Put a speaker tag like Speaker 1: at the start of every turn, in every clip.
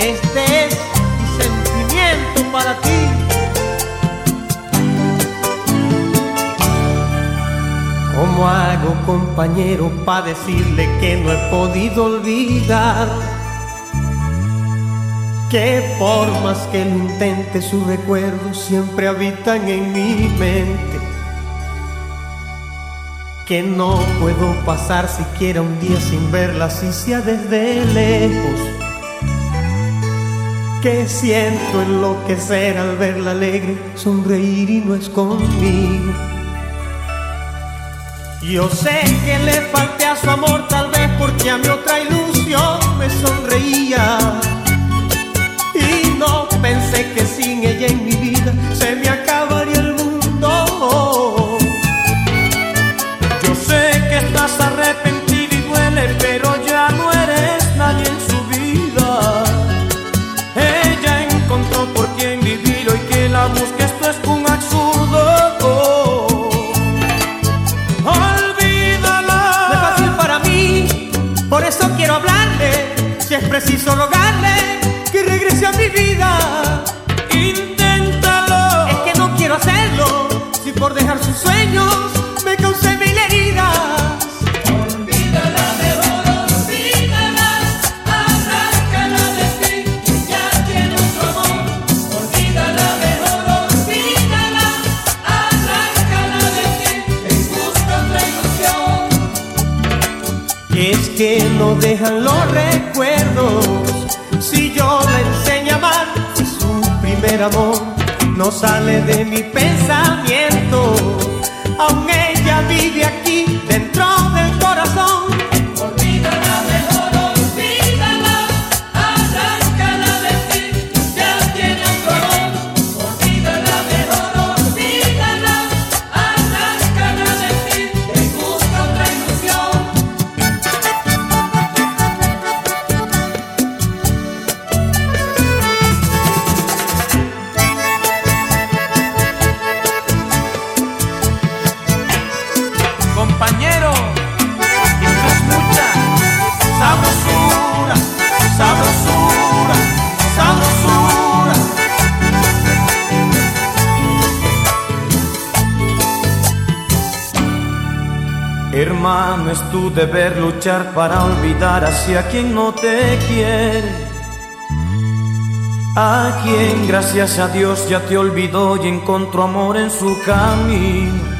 Speaker 1: Este es mi sentimiento para ti. ¿Cómo hago, compañero, para decirle que no he podido olvidar? Que por más que lo intente, sus recuerdos siempre habitan en mi mente. Que no puedo pasar siquiera un día sin verla, así sea desde lejos. Que siento enloquecer al verla alegre, sonreír y no es conmigo. Yo sé que le falté a su amor, tal vez porque a mi otra ilusión me sonreía. Y no pensé que sin ella en mi vida se me acabaría el mundo.
Speaker 2: Yo sé que estás arrepentido y duele, pero ya no eres nadie en su vida. Ella encontró por quien vivir, hoy que la busque esto es un absurdo.
Speaker 1: Olvídala. No es fácil para mí, por eso quiero hablarle. Si es preciso rogarle que regrese a mi vida.
Speaker 2: Inténtalo.
Speaker 1: Es que no quiero hacerlo, si por dejar sus sueños me causé mil heridas.
Speaker 3: Olvídala, mejor olvídala, arráncala de ti, que ya tiene otro amor. Olvídala, mejor olvídala, arráncala de ti, que busca otra ilusión.
Speaker 1: Es que no dejan los recuerdos. Si yo la enseño a amar, si su primer amor no sale de mi pensamiento, aún ella vive aquí dentro del corazón.
Speaker 3: Olvídala, mejor olvídala, arráncala de ti, ya tiene otro amor. Olvídala, mejor olvídala, arráncala de ti, que busca otra ilusión.
Speaker 2: Compañero, esto es mucha sabrosura, sabrosura, sabrosura. Hermano, es tu deber luchar para olvidar hacia quien no te quiere, a quien gracias a Dios ya te olvidó y encontró amor en su camino.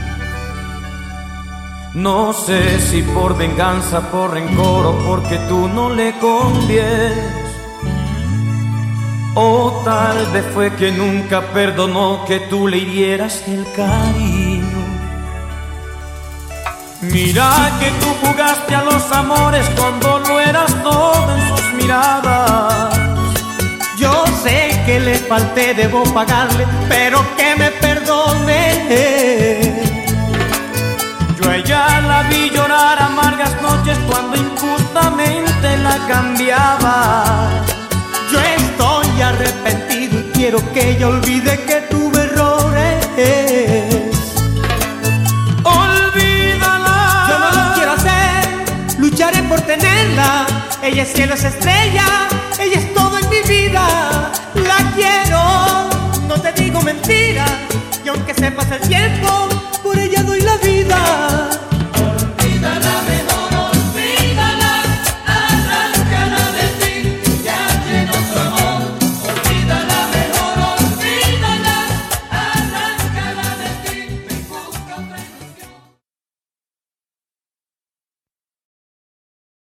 Speaker 2: No sé si por venganza, por rencor o porque tú no le convienes, o tal vez fue que nunca perdonó que tú le hirieras el cariño. Mira que tú jugaste a los amores cuando lo eras todo en sus miradas.
Speaker 1: Yo sé que le falté, debo pagarle, pero que me perdone.
Speaker 2: Yo a ella la vi llorar amargas noches cuando injustamente la cambiaba.
Speaker 1: Yo estoy arrepentido y quiero que ella olvide que tuve errores.
Speaker 2: Olvídala.
Speaker 1: Yo no lo quiero hacer, lucharé por tenerla. Ella es cielo, es estrella, ella es todo en mi vida. La quiero, no te digo mentiras, y aunque sepas el